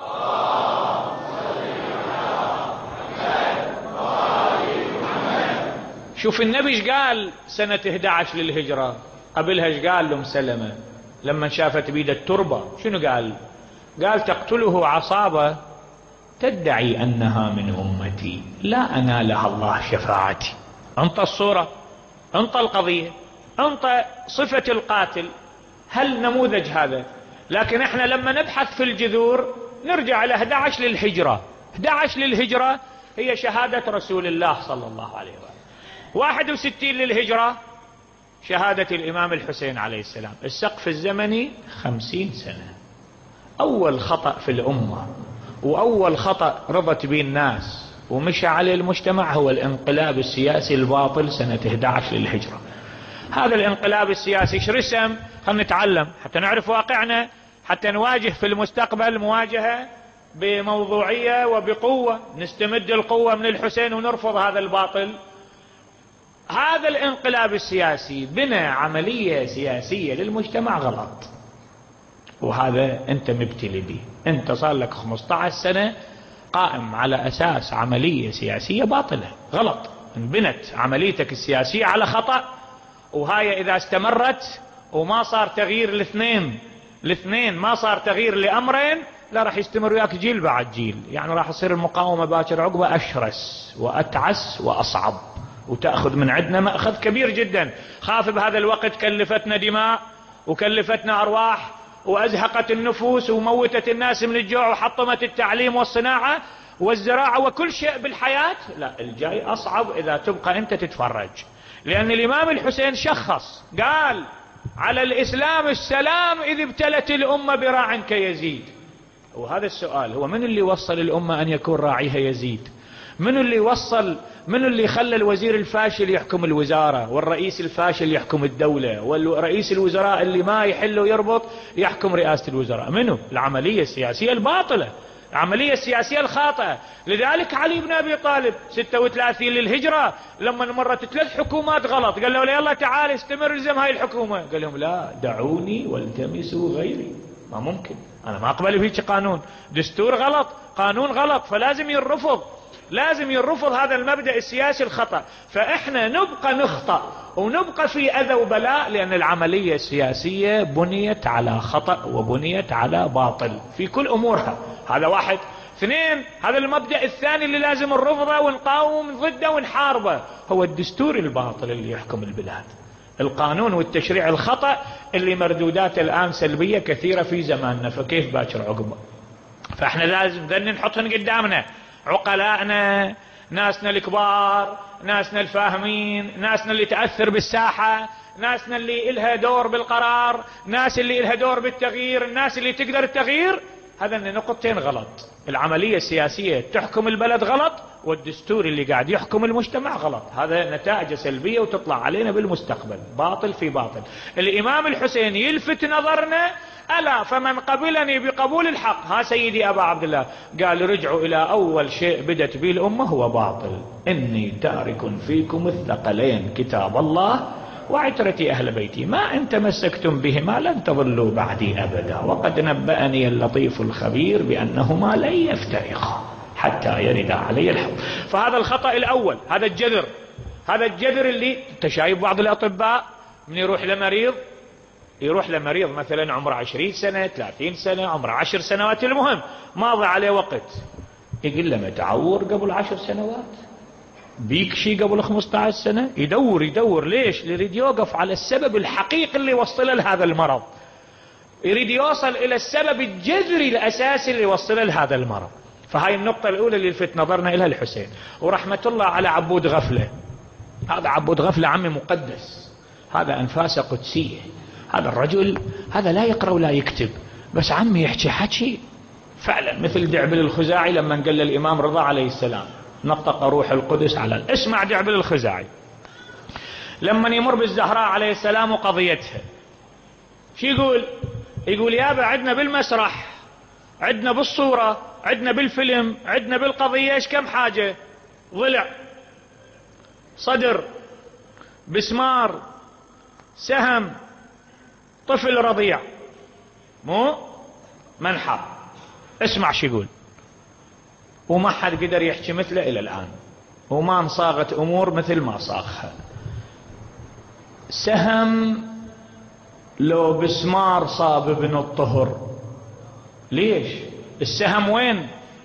A: شوف النبي ايش قال سنة احد عشر للهجرة، قبلها ايش قال لأم سلمة لما شافت بيد التربة؟ شنو قال؟ قال تقتله عصابة تدعي أنها من أمتي لا أنالها الله شفاعتي. انت الصورة، انت القضية، انت صفة القاتل، هل نموذج هذا؟ لكن احنا لما نبحث في الجذور نرجع إلى احد عشر للهجرة. احد عشر للهجرة هي شهادة رسول الله صلى الله عليه وسلم. واحد وستين للهجرة شهادة الإمام الحسين عليه السلام. السقف الزمني خمسين سنة. أول خطأ في الأمة وأول خطأ رضت به الناس ومشى عليه المجتمع هو الانقلاب السياسي الباطل سنة احد عشر للهجرة. هذا الانقلاب السياسي ايش رسم؟ خلينا نتعلم حتى نعرف واقعنا، حتى نواجه في المستقبل مواجهة بموضوعية وبقوة، نستمد القوة من الحسين ونرفض هذا الباطل. هذا الانقلاب السياسي بنى عملية سياسية للمجتمع غلط، وهذا انت مبتلي به. انت صار لك خمسة عشر سنة قائم على اساس عملية سياسية باطلة غلط، انبنت عمليتك السياسية على خطأ، وهاي اذا استمرت وما صار تغيير الاثنين الاثنين ما صار تغيير لامرين، لا راح يستمر وياك جيل بعد جيل. يعني راح تصير المقاومة باكر عقبة اشرس واتعس واصعب، وتأخذ من عندنا مأخذ كبير جدا. خاف بهذا الوقت كلفتنا دماء وكلفتنا أرواح وأزهقت النفوس وموتت الناس من الجوع وحطمت التعليم والصناعة والزراعة وكل شيء بالحياة. لا، الجاي أصعب إذا تبقى أنت تتفرج. لأن الإمام الحسين شخص قال على الإسلام السلام إذ ابتلت الأمة براع كيزيد. وهذا السؤال هو من اللي وصل الأمة أن يكون راعيها يزيد؟ من اللي وصل من اللي خلى الوزير الفاشل يحكم الوزارة والرئيس الفاشل يحكم الدولة والرئيس الوزراء اللي ما يحل ويربط يحكم رئاسة الوزراء؟ منه؟ العملية السياسية الباطلة، العملية السياسية الخاطئة. لذلك علي بن أبي طالب ستة وثلاثين للهجرة لما مرت ثلاث حكومات غلط قال له يلا تعال استمر الزم هاي الحكومة، قال لهم لا دعوني والتمسوا غيري، ما ممكن، أنا ما أقبل بهيك قانون، دستور غلط، قانون غلط، فلازم يرفض، لازم يرفض هذا المبدأ السياسي الخطأ. فإحنا نبقى نخطأ ونبقى في أذى وبلاء لأن العملية السياسية بنيت على خطأ وبنيت على باطل في كل أمورها. هذا واحد. اثنين، هذا المبدأ الثاني اللي لازم نرفضه ونقاوم ضده ونحاربه هو الدستور الباطل اللي يحكم البلاد، القانون والتشريع الخطأ اللي مردوداته الآن سلبية كثيرة في زماننا، فكيف باكر عقبه؟ فإحنا لازم ذن نحطهن قدامنا، عقلائنا، ناسنا الكبار، ناسنا الفاهمين، ناسنا اللي تأثر بالساحة، ناسنا اللي إلها دور بالقرار، ناس اللي إلها دور بالتغيير، الناس اللي تقدر التغيير. هذا نقطتين غلط، العملية السياسية تحكم البلد غلط، والدستور اللي قاعد يحكم المجتمع غلط. هذا نتائج سلبية وتطلع علينا بالمستقبل، باطل في باطل. الإمام الحسين يلفت نظرنا، ألا فمن قبلني بقبول الحق. ها سيدي أبا عبد الله قال رجعوا إلى أول شيء بدت به الأمة هو باطل، إني تارك فيكم الثقلين كتاب الله وعترتي أهل بيتي ما إن تمسكتم بهما لن تضلوا بعدي أبدا، وقد نبأني اللطيف الخبير بأنهما لن يفترقا حتى يرد علي الحوض. فهذا الخطأ الأول، هذا الجذر، هذا الجذر اللي تشايف بعض الأطباء من يروح لمريض يروح لمريض مثلا عمره عشرين سنة ثلاثين سنة عمره عشر سنوات، المهم ماضي عليه وقت، يقول له متعور قبل عشر سنوات، بيك شيء قبل خمسة عشر سنة، يدور يدور ليش؟ يريد يوقف على السبب الحقيقي اللي وصله لهذا المرض، يريد يوصل إلى السبب الجذري الأساسي اللي وصله لهذا المرض. فهاي النقطة الأولى اللي يلفت نظرنا إلها الحسين. ورحمة الله على عبود غفلة، هذا عبود غفلة عمي مقدس، هذا أنفاسه قدسية، هذا الرجل هذا لا يقرأ ولا يكتب، بس عمي يحكي حكي فعلا مثل دعبل الخزاعي لما قال للإمام رضا عليه السلام نطق روح القدس على. اسمع دعبل الخزاعي لما يمر بالزهراء عليه السلام وقضيتها شو يقول؟ يقول يابا عندنا بالمسرح، عندنا بالصورة، عندنا بالفيلم، عندنا بالقضية ايش كم حاجة؟ ضلع، صدر، بسمار، سهم، طفل رضيع، مو منحر. اسمع شو يقول، وما حد قدر يحكي مثله الى الان، وما انصاغت امور مثل ما صاغها. سهم لو بسمار صاب ابن الطهر. ليش؟ السهم وين؟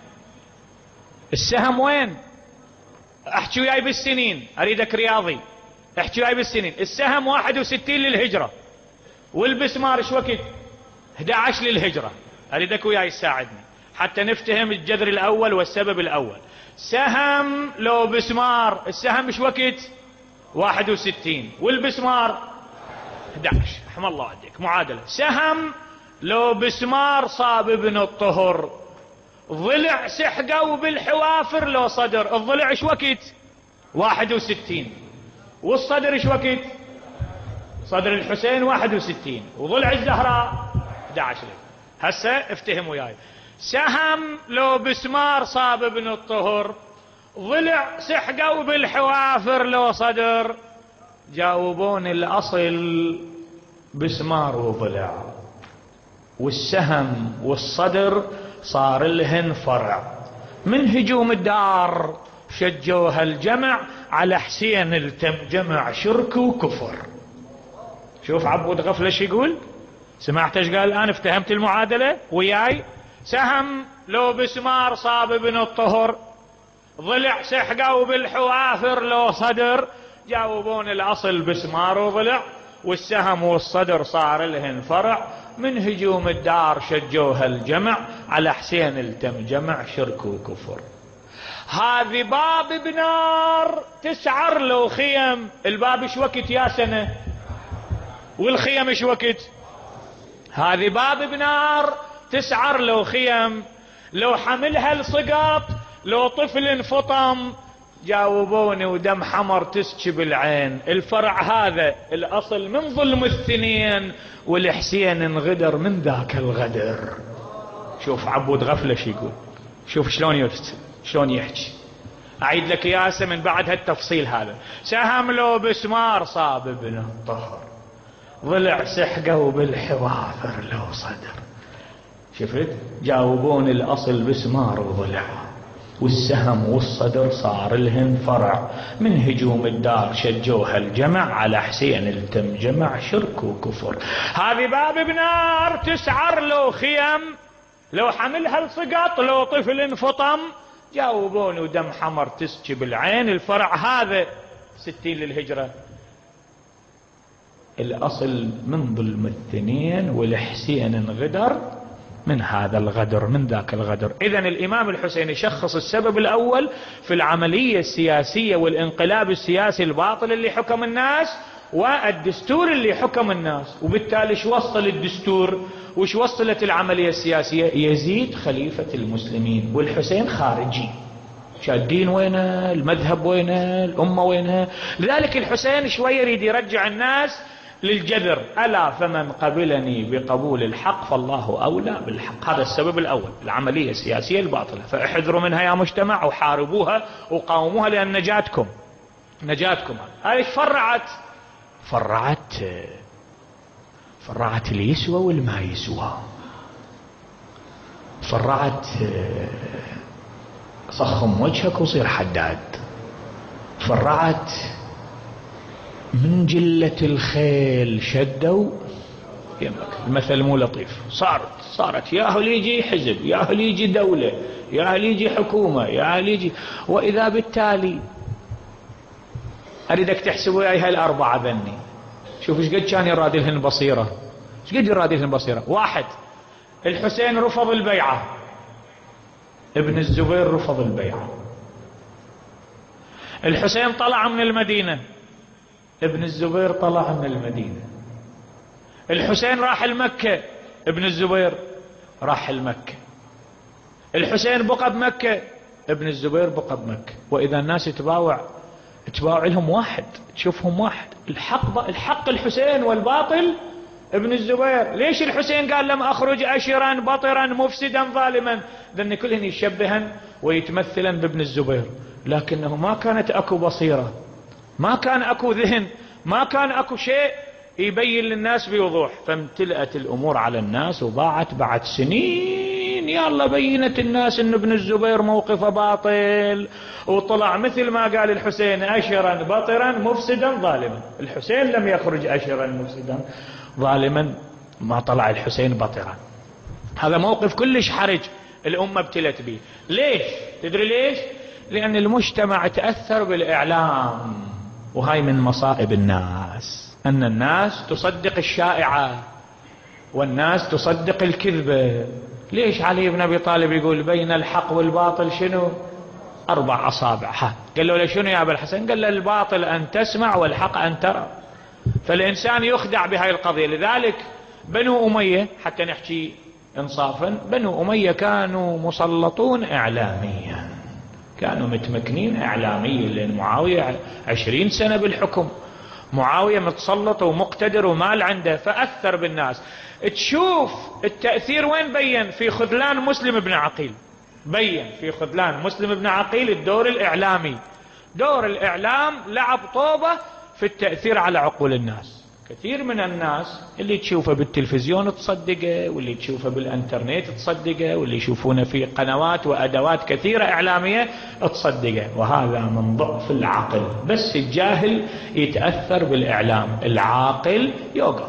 A: السهم وين؟ احكي وياي بالسنين، اريدك رياضي، احكي وياي بالسنين. السهم واحد وستين للهجرة، والبسمار ايش وقت؟ احد عشر للهجرة. اريدك وياي تساعدني حتى نفتهم الجذر الاول والسبب الاول. سهم لو بسمار، السهم ايش وقت؟ واحد وستين، والبسمار احد عشر. رحم الله عليك، معادلة. سهم لو بسمار صاب ابن الطهر، ضلع سحقوا بالحوافر لو صدر. الضلع ايش وقت؟ واحد وستين، والصدر ايش وقت؟ صدر الحسين واحد وستين، وضلع الزهراء احد عشر. هسه افتهم وياي. سهم لو بسمار صاب ابن الطهر، ضلع سحقوا بالحوافر لو صدر. جاوبون الاصل بسمار وضلع، والسهم والصدر صار لهن فرع. من هجوم الدار شجوها الجمع على حسين التمجمع شرك وكفر. شوف عبود غفلة شو يقول؟ سمعت ايش قال الان؟ افتهمت المعادلة وياي؟ سهم لو بسمار صاب ابن الطهر، ضلع سحقوا بالحوافر لو صدر. جاوبون الاصل بسمار وضلع، والسهم والصدر صار لهن فرع. من هجوم الدار شجوها الجمع على حسين التمجمع شرك وكفر. هذه باب بنار تسعر لو خيم. الباب ايش وقت يا سنة؟ والخيم ايش وقت؟ هذه باب بنار تسعر لو خيم، لو حملها الصقاط، لو طفل انفطم. جاوبوني ودم حمر تسكي بالعين. الفرع هذا الاصل من ظلم الاثنين، والحسين انغدر من ذاك الغدر. شوف عبود غفلة شو يقول، شوف شلون يرسل، شلون يحكي. اعيد لك ياسه من بعد هالتفصيل هذا. سهم لو بسمار صاب ابن الطهر، ضلع سحقه بالحوافر لو صدر. شفت؟ جاوبون الاصل بسمار وضلع، والسهم والصدر صار لهن فرع. من هجوم الدار شجوها الجمع على حسين التمجمع شرك وكفر. هذه باب بنار تسعر لو خيم، لو حملها الصقط، لو طفل انفطم. جاوبون ودم حمر تسكي بالعين. الفرع هذا ستين للهجرة. الاصل من ظلم الاثنين، والحسين انغدر من هذا الغدر، من ذاك الغدر. اذن الامام الحسين يشخص السبب الاول في العملية السياسية والانقلاب السياسي الباطل اللي حكم الناس، والدستور اللي حكم الناس. وبالتالي شو وصل الدستور وش وصلت العملية السياسية؟ يزيد خليفة المسلمين، والحسين خارجي. الدين وينه؟ المذهب وينه؟ الامة وينها؟ لذلك الحسين شوية يريد يرجع الناس للجذر. ألا فمن قبلني بقبول الحق فالله أولى بالحق. هذا السبب الأول، العملية السياسية الباطلة. فاحذروا منها يا مجتمع، وحاربوها وقاوموها، لأن نجاتكم نجاتكم. هذه فرعت فرعت فرعت اللي يسوى والما يسوى. فرعت صخم وجهك وصير حداد. فرعت من جلة الخيل شدوا يمك. المثل مو لطيف. صارت صارت يا هل يجي حزب، يا هل يجي دولة، يا هل يجي حكومة، يا هل يجي. وإذا بالتالي أريدك تحسب وياي هاي الأربعة ذني. شوف ايش قد كان يراد لهن بصيرة، ايش قد يراد لهن بصيرة. واحد، الحسين رفض البيعة، ابن الزبير رفض البيعة. الحسين طلع من المدينة، ابن الزبير طلع من المدينة. الحسين راح المكة، ابن الزبير راح المكة. الحسين بقى بمكة، ابن الزبير بقى بمكة. وإذا الناس تباوع تباوع لهم واحد، تشوفهم واحد. الحق الحق الحسين والباطل ابن الزبير. ليش الحسين قال لم أخرج أشرا بطرا مفسدا ظالما؟ لأن كلهن يشبهن ويتمثلا بابن الزبير، لكنه ما كانت أكو بصيرة، ما كان أكو ذهن، ما كان أكو شيء يبين للناس بوضوح. فامتلأت الأمور على الناس وضاعت بعد سنين. يلا بينت الناس أن ابن الزبير موقفه باطل، وطلع مثل ما قال الحسين أشرا بطرا مفسدا ظالما. الحسين لم يخرج أشرا مفسدا ظالما، ما طلع الحسين بطرا. هذا موقف كلش حرج الأمة ابتلت به. ليش؟ تدري ليش؟ لأن المجتمع تأثر بالإعلام، وهاي من مصائب الناس، أن الناس تصدق الشائعة والناس تصدق الكذبة. ليش علي بن أبي طالب يقول بين الحق والباطل شنو؟ أربع أصابع. ها قال له شنو يا أبا الحسن؟ قال له الباطل أن تسمع والحق أن ترى. فالإنسان يخدع بهاي القضية. لذلك بنو أمية، حتى نحكي إنصافا، بنو أمية كانوا مسلطون إعلاميا، كانوا متمكنين إعلاميا، لأن معاوية عشرين سنة بالحكم، معاوية متسلط ومقتدر ومال عنده، فأثر بالناس. تشوف التأثير وين بين؟ في خذلان مسلم بن عقيل. بين في خذلان مسلم بن عقيل الدور الإعلامي. دور الإعلام لعب طوبة في التأثير على عقول الناس. كثير من الناس اللي تشوفه بالتلفزيون تصدقه، واللي تشوفه بالانترنت تصدقه، واللي يشوفونه في قنوات وأدوات كثيرة إعلامية تصدقه. وهذا من ضعف العقل. بس الجاهل يتأثر بالإعلام، العاقل يوقف،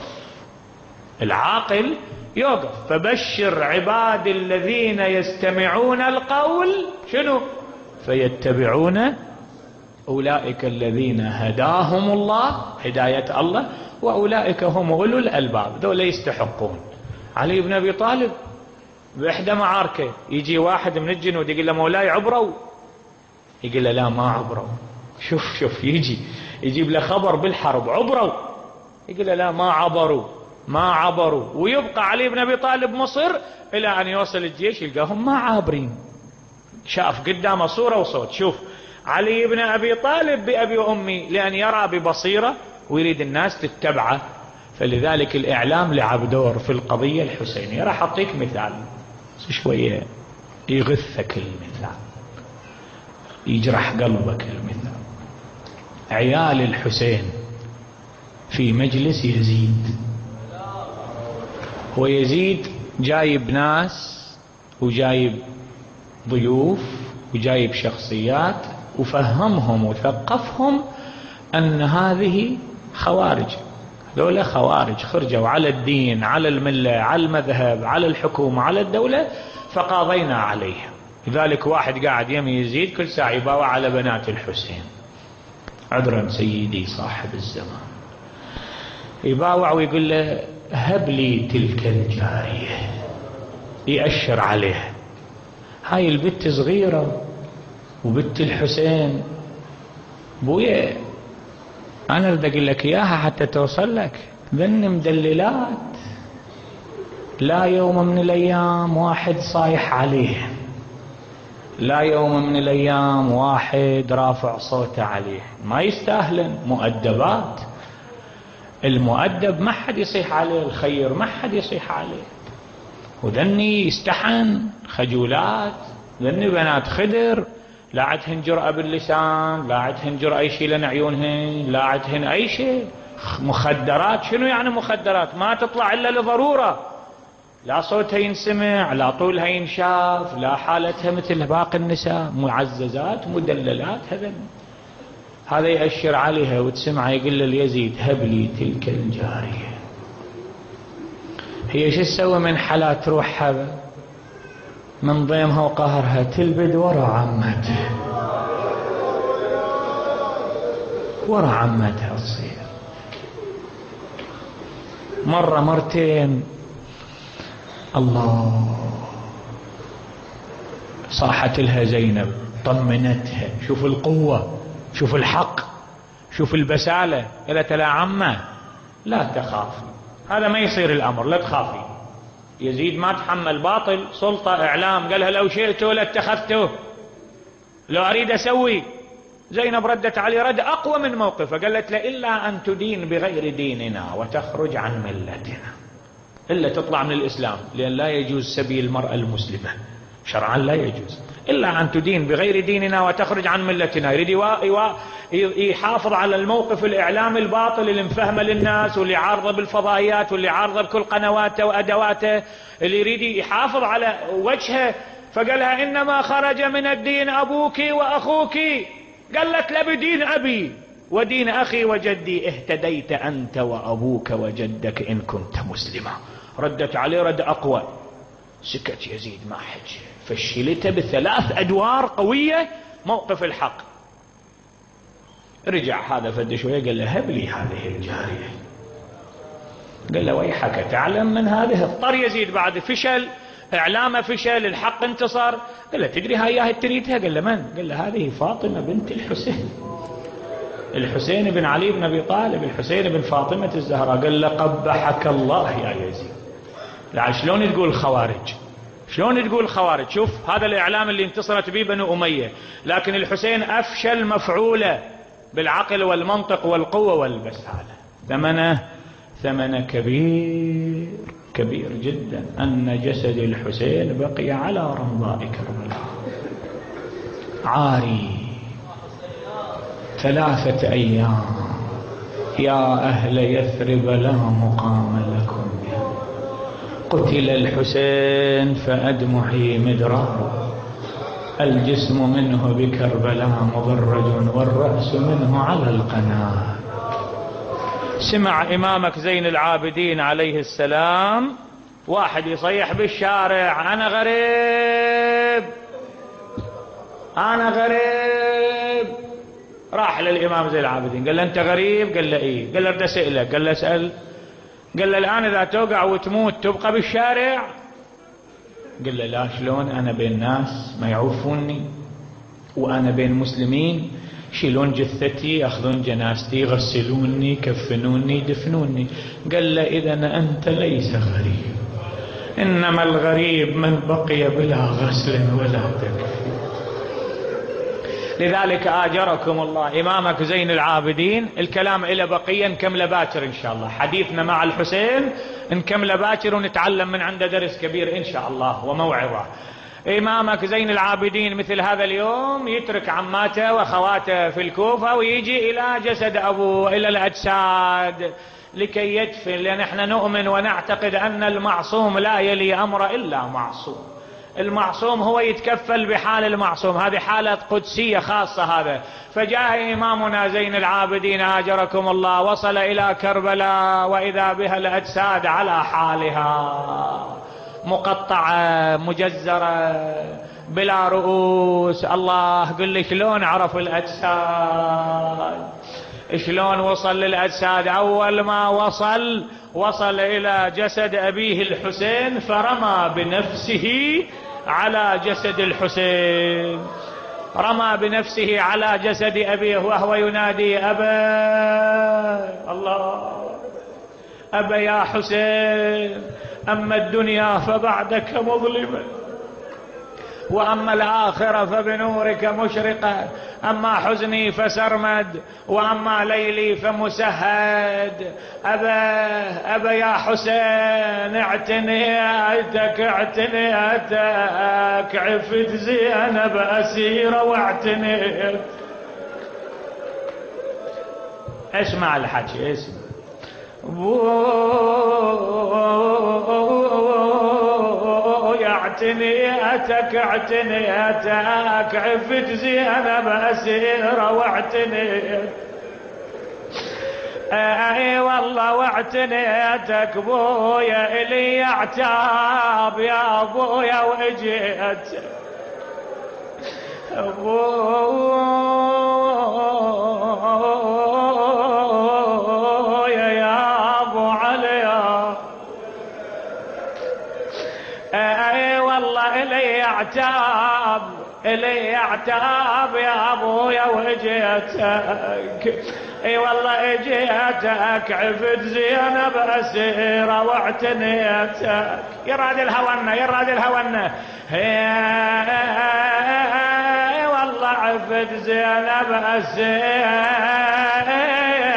A: العاقل يوقف. فبشر عباد الذين يستمعون القول شنو؟ فيتبعون أولئك الذين هداهم الله، هداية الله، وأولئك هم أولو الألباب. ذولا يستحقون. علي بن أبي طالب بإحدى معاركه يجي واحد من الجنود يقول له مولاي عبروا، يقول له لا ما عبروا. شوف شوف يجي يجيب له خبر بالحرب عبروا، يقول له لا ما عبروا ما عبروا. ويبقى علي بن أبي طالب مصر إلى أن يوصل الجيش يلقاهم ما عابرين. شاف قدامه صورة وصوت. شوف علي بن أبي طالب بأبي وأمي، لأن يرى ببصيرة ويريد الناس تتبعه. فلذلك الإعلام لعب دور في القضية الحسينية. راح أعطيك مثال شوية يغثك المثال، يجرح قلبك المثال. عيال الحسين في مجلس يزيد، ويزيد جايب ناس وجايب ضيوف وجايب شخصيات، وفهمهم وثقفهم أن هذه خوارج، ذولا خوارج خرجوا على الدين، على الملة، على المذهب، على الحكومة، على الدولة، فقاضينا عليهم. لذلك واحد قاعد يم يزيد كل ساعة يباوع على بنات الحسين. عذرا سيدي صاحب الزمان، يباوع ويقول له هب لي تلك الجارية، يأشر عليه. هاي البت صغيرة وبت الحسين، بويا أنا بدي أقول لك إياها حتى توصل لك، ذن مدللات. لا يوم من الأيام واحد صايح عليه، لا يوم من الأيام واحد رافع صوته عليه، ما يستاهلن. مؤدبات، المؤدب ما حد يصيح عليه، الخير ما حد يصيح عليه. وذني يستحن خجولات، ذني بنات خدر، لا عدهن جرأة باللسان، لا عدهن جرأة أي شيء لن عيونهن، لا عدهن أي شيء. مخدرات، شنو يعني مخدرات؟ ما تطلع إلا لضرورة، لا صوتها ينسمع، لا طولها ينشاف، لا حالتها مثل باقي النساء، معززات مدللات. هذا هذا يأشر عليها وتسمع يقول لليزيد هب لي تلك الجارية. هي شو تسوي من حالات روحها من ضيمها وقهرها؟ تلبد ورا عمته. ورا عمتها تصير. مرة مرتين الله صاحت لها زينب، طمنتها، شوف القوة، شوف الحق، شوف البسالة. قالت لها عمة لا تخافي، هذا ما يصير الأمر، لا تخافي. يزيد ما تحمل باطل، سلطة إعلام، قالها لو شئته لاتخذته، لو أريد أسوي. زينب ردت عليه رد أقوى من موقفه، قالت له إلا أن تدين بغير ديننا وتخرج عن ملتنا، إلا تطلع من الإسلام، لأن لا يجوز سبيل المرأة المسلمة شرعا، لا يجوز إلا أن تدين بغير ديننا وتخرج عن ملتنا. يريد يحافظ على الموقف الإعلامي الباطل اللي مفهمه للناس، واللي عارضه بالفضائيات، واللي عارضه بكل قنواته وأدواته، اللي يريد يحافظ على وجهه. فقالها إنما خرج من الدين أبوك وأخوك. قالت لا بدين أبي ودين أخي وجدي اهتديت أنت وأبوك وجدك إن كنت مسلما. ردت عليه رد أقوى. سكت يزيد ما حج، فشلته بثلاث أدوار قوية موقف الحق. رجع هذا فد شوية قال له هب لي هذه الجارية. قال له ويحك تعلم من هذه. اضطر يزيد بعد فشل إعلامه، فشل الحق انتصر. قال له تدري هاي اياها تريدها؟ قال له من؟ قال له هذه فاطمة بنت الحسين، الحسين بن علي بن أبي طالب، الحسين بن فاطمة الزهراء. قال له قبحك الله يا يزيد. لا شلون تقول خوارج؟ شلون تقول خوارج؟ شوف هذا الإعلام اللي انتصرت به بنو أمية، لكن الحسين أفشل مفعولة بالعقل والمنطق والقوة والبسالة. ثمنه ثمن كبير كبير جدا أن جسد الحسين بقي على رمضاء كربلاء عاري ثلاثة أيام. يا أهل يثرب لا مقام لكم، قتل الحسين فأدمعي مدرار، الجسم منه بكربلاء مضرج والرأس منه على القناة. سمع إمامك زين العابدين عليه السلام واحد يصيح بالشارع أنا غريب أنا غريب. راح للإمام زين العابدين قال له أنت غريب؟ قال له إيه. قال له بدي أسألك. قال له اسأل. قال له الآن إذا توقع وتموت تبقى بالشارع؟ قال له لا، شلون أنا بين ناس ما يعوفوني وأنا بين مسلمين، يشيلون جثتي ياخذون جنازتي يغسلوني يكفنوني يدفنوني. قال له إذا أنت ليس غريب، إنما الغريب من بقي بلا غسل ولا تكفين. لذلك آجركم الله إمامك زين العابدين. الكلام إلى بقية نكمله باكر إن شاء الله، حديثنا مع الحسين نكمله باكر ونتعلم من عنده درس كبير إن شاء الله وموعظة. إمامك زين العابدين مثل هذا اليوم يترك عماته وأخواته في الكوفة ويجي إلى جسد أبوه، إلى الأجساد لكي يدفن، لأن احنا نؤمن ونعتقد أن المعصوم لا يلي أمر إلا معصوم. المعصوم هو يتكفل بحال المعصوم، هذه حالة قدسية خاصة هذا. فجاء إمامنا زين العابدين آجركم الله، وصل إلى كربلاء وإذا بها الأجساد على حالها مقطعة مجزرة بلا رؤوس. الله قل لي شلون عرف الأجساد؟ شلون وصل للأجساد؟ أول ما وصل وصل إلى جسد أبيه الحسين فرمى بنفسه على جسد الحسين، رمى بنفسه على جسد أبيه وهو ينادي أبا الله أبا يا حسين، أما الدنيا فبعدك مظلمة وأما الآخرة فبنورك مشرقة، أما حزني فسرمد وأما ليلي فمسهد. أبا أبا يا حسين اعتني أتك اعتني أتك عفت زينب أسيرة واعتني. اسمع الحكي اسمع. اعتني أتك اعتني أتك عفت زينب أسيرة واعتني. اي والله واعتني أتك بويا إلي اعتاب يا بويا وإجيت بويا اعتاب إلي اعتاب يا أبويا وجيتك، اي والله اجيتك عفت زينب أسيرة واعتنيتك. يراد الهونا يراد الهونا اي والله عفت زينب أسيرة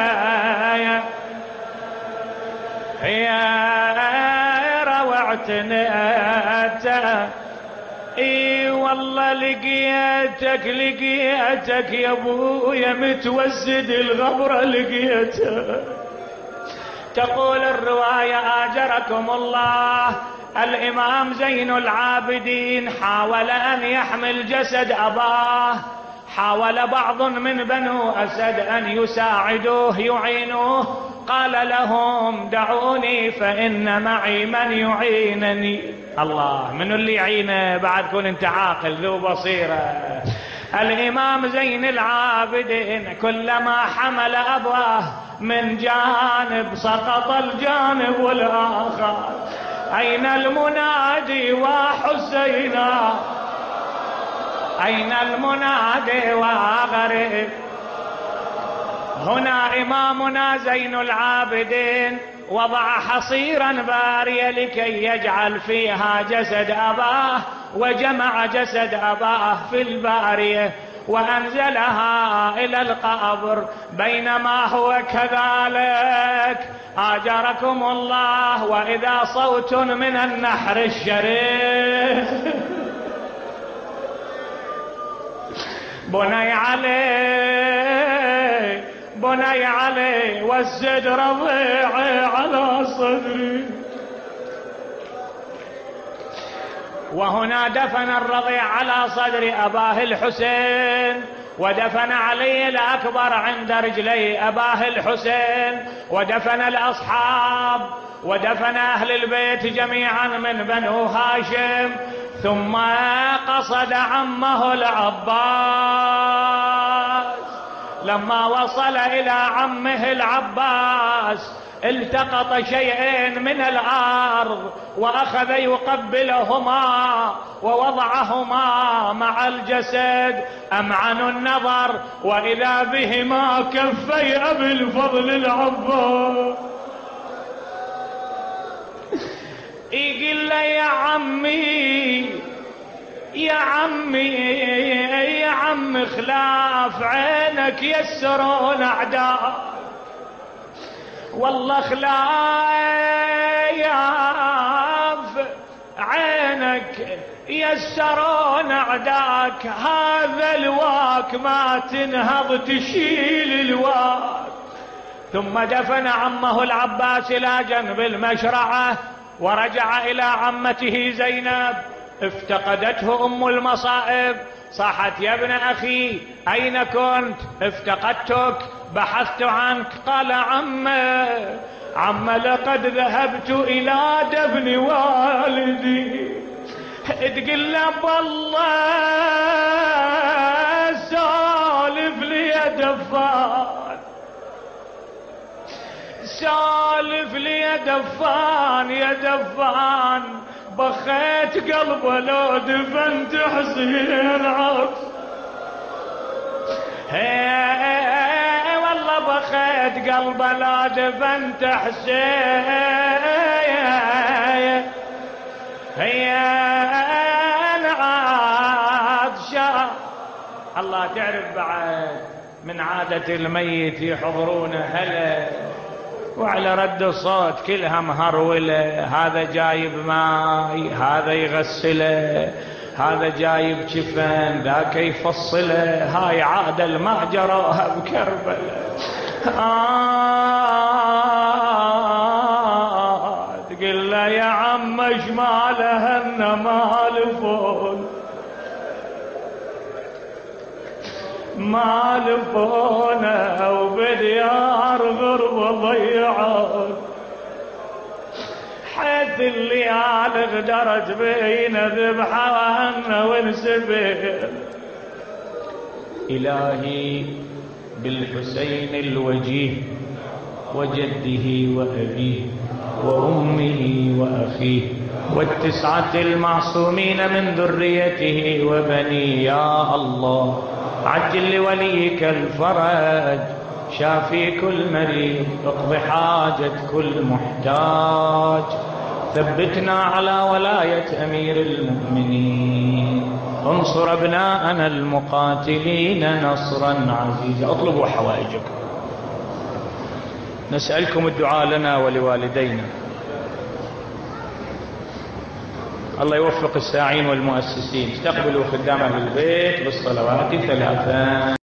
A: واعتنيتك. اي والله لقيتك لقيتك يا ابويا متوسد الغبرة لقيتك. تقول الرواية آجركم الله الإمام زين العابدين حاول أن يحمل جسد أباه، حاول بعض من بنو أسد أن يساعدوه يعينوه، قال لهم دعوني فإن معي من يعينني. الله، من اللي يعينه بعد كون انت عاقل ذو بصيرة. الإمام زين العابدين كلما حمل أباه من جانب سقط الجانب الآخر. أين المنادي وحسينا، أين المنادي وغريب. هنا إمامنا زين العابدين وضع حصيرا بارية لكي يجعل فيها جسد أباه، وجمع جسد أباه في البارية وأنزلها إلى القبر. بينما هو كذلك آجركم الله وإذا صوت من النحر الشريف بني عليه بني عليه والزد رضيعي على صدري. وهنا دفن الرضيع على صدر أباه الحسين، ودفن علي الأكبر عند رجلي أباه الحسين، ودفن الأصحاب ودفن أهل البيت جميعا من بنو هاشم. ثم قصد عمه العباس. لما وصل إلى عمه العباس التقط شيئين من الأرض وأخذ يقبلهما ووضعهما مع الجسد. أمعن النظر وإذا بهما كفي أبي الفضل العباس. يقول له يا عمي يا عمي يا عم خلاف عينك يسرون أعداء، والله خلاف عينك يسرون أعداك. هذا الواك ما تنهض تشيل الواك. ثم دفن عمه العباس إلى جنب المشرعة ورجع إلى عمته زينب. افتقدته أم المصائب، صاحت يا ابن أخي أين كنت؟ افتقدتك، بحثت عنك. قال عم عم لقد ذهبت إلى دفن والدي. تقول له بالله سالف لي يا دفان، سالف لي يا دفان يا دفان. بخيت قلبه لو دفنت حسين عطف. هي والله بخيت قلبه لو دفنت حسين. هي عطشة. الله تعرف بعد من عادة الميت يحضرون هلا وعلى رد الصوت كلها مهرولة. هذا جايب ماي، هذا يغسله، هذا جايب جفن، ذاك يفصله. هاي عادة ما جراها بكربلاء. آه تقول له يا عم ايش مالهن مالفون مالفونه وبديار غربة ضيعون. حيث الليال غدرت بينا ذبحة وهن ونسبين. إلهي بالحسين الوجيه وجده وأبيه وأمه وأخيه والتسعة المعصومين من ذريته وبنيه. يا الله عجل لوليك الفرج، شافي كل مريض، اقض حاجة كل محتاج، ثبتنا على ولاية أمير المؤمنين، انصر أبناءنا المقاتلين نصرا عزيزا. اطلبوا حوائجكم. نسألكم الدعاء لنا ولوالدينا. الله يوفق الساعين والمؤسسين. استقبلوا خدام أهل البيت بالصلوات ثلاثا.